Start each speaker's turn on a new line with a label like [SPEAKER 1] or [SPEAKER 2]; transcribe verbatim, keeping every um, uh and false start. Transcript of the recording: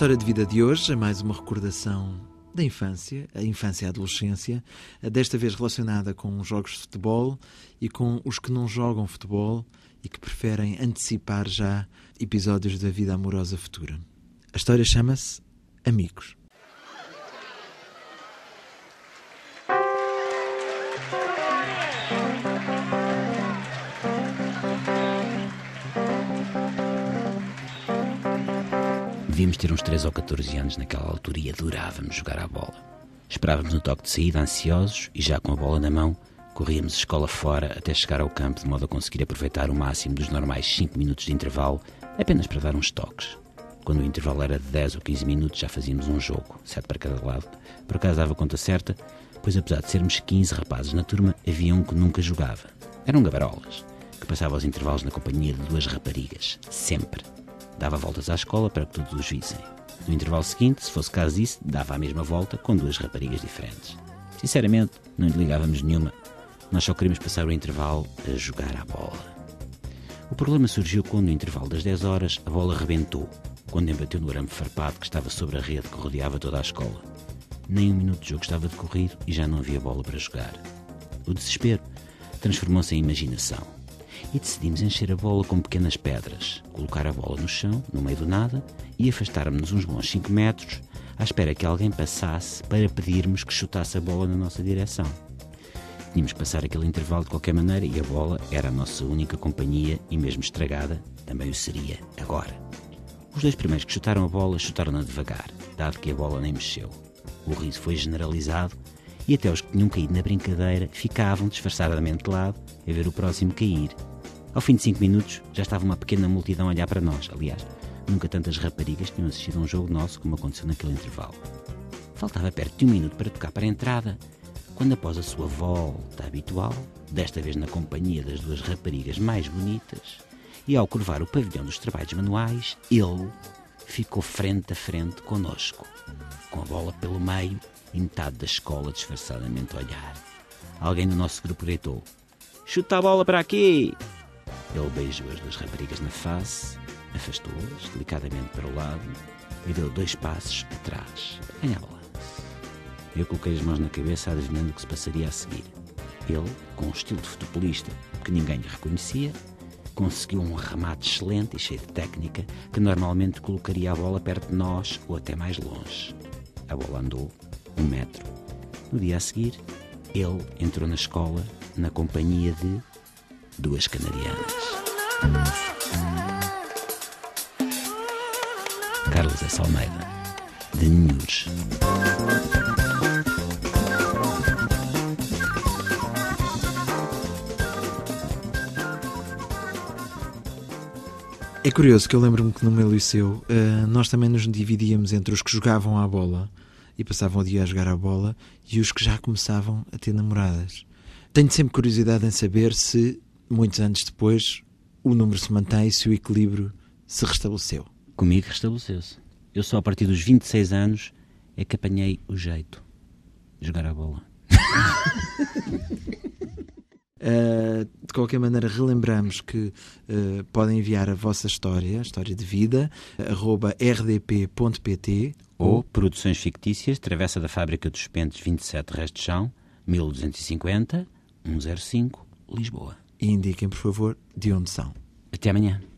[SPEAKER 1] história de vida de hoje é mais uma recordação da infância, a infância e a adolescência, desta vez relacionada com jogos de futebol e com os que não jogam futebol e que preferem antecipar já episódios da vida amorosa futura. A história chama-se Amigos.
[SPEAKER 2] Devíamos ter uns treze ou catorze anos naquela altura e adorávamos jogar à bola. Esperávamos no toque de saída, ansiosos, e já com a bola na mão, corríamos a escola fora até chegar ao campo, de modo a conseguir aproveitar o máximo dos normais cinco minutos de intervalo, apenas para dar uns toques. Quando o intervalo era de dez ou quinze minutos, já fazíamos um jogo, sete para cada lado. Por acaso dava conta certa, pois apesar de sermos quinze rapazes na turma, havia um que nunca jogava. Eram gabarolas, que passava os intervalos na companhia de duas raparigas, sempre. Dava voltas à escola para que todos os vissem. No intervalo seguinte, se fosse caso disso, dava a mesma volta com duas raparigas diferentes. Sinceramente, não lhe ligávamos nenhuma. Nós só queríamos passar o intervalo a jogar à bola. O problema surgiu quando, no intervalo das dez horas, a bola rebentou, quando embateu no arame farpado que estava sobre a rede que rodeava toda a escola. Nem um minuto de jogo estava decorrido e já não havia bola para jogar. O desespero transformou-se em imaginação. E decidimos encher a bola com pequenas pedras, colocar a bola no chão, no meio do nada, e afastarmos-nos uns bons cinco metros, à espera que alguém passasse para pedirmos que chutasse a bola na nossa direção. Tínhamos que passar aquele intervalo de qualquer maneira e a bola era a nossa única companhia e mesmo estragada, também o seria agora. Os dois primeiros que chutaram a bola, chutaram-na devagar, dado que a bola nem mexeu. O riso foi generalizado e até os que tinham caído na brincadeira ficavam disfarçadamente de lado a ver o próximo cair. Ao fim de cinco minutos, já estava uma pequena multidão a olhar para nós. Aliás, nunca tantas raparigas tinham assistido a um jogo nosso como aconteceu naquele intervalo. Faltava perto de um minuto para tocar para a entrada, quando após a sua volta habitual, desta vez na companhia das duas raparigas mais bonitas, e ao curvar o pavilhão dos trabalhos manuais, ele ficou frente a frente connosco, com a bola pelo meio e metade da escola disfarçadamente a olhar. Alguém do nosso grupo gritou: "Chuta a bola para aqui!" Ele beijou as duas raparigas na face, afastou-as delicadamente para o lado e deu dois passos atrás, a ganhar balanço. Eu coloquei as mãos na cabeça adivinhando o que se passaria a seguir. Ele, com um estilo de futebolista que ninguém lhe reconhecia, conseguiu um remate excelente e cheio de técnica que normalmente colocaria a bola perto de nós ou até mais longe. A bola andou um metro. No dia a seguir, ele entrou na escola na companhia de duas canarianas. Carlos S. Almeida, de Ninhures.
[SPEAKER 1] É curioso que eu lembro-me que no meu liceu uh, nós também nos dividíamos entre os que jogavam à bola e passavam o dia a jogar à bola e os que já começavam a ter namoradas. Tenho sempre curiosidade em saber se, muitos anos depois, o número se mantém e se o equilíbrio se restabeleceu.
[SPEAKER 2] Comigo restabeleceu-se. Eu só a partir dos vinte e seis anos é que apanhei o jeito de jogar à bola.
[SPEAKER 1] Uh, de qualquer maneira, relembramos que uh, podem enviar a vossa história, a história de vida, arroba r d p ponto p t
[SPEAKER 2] ou Produções Fictícias, Travessa da Fábrica dos Pentes vinte e sete, Resto de Chão, mil duzentos e cinquenta, cento e cinco, Lisboa.
[SPEAKER 1] E indiquem, por favor, de onde são.
[SPEAKER 2] Até amanhã.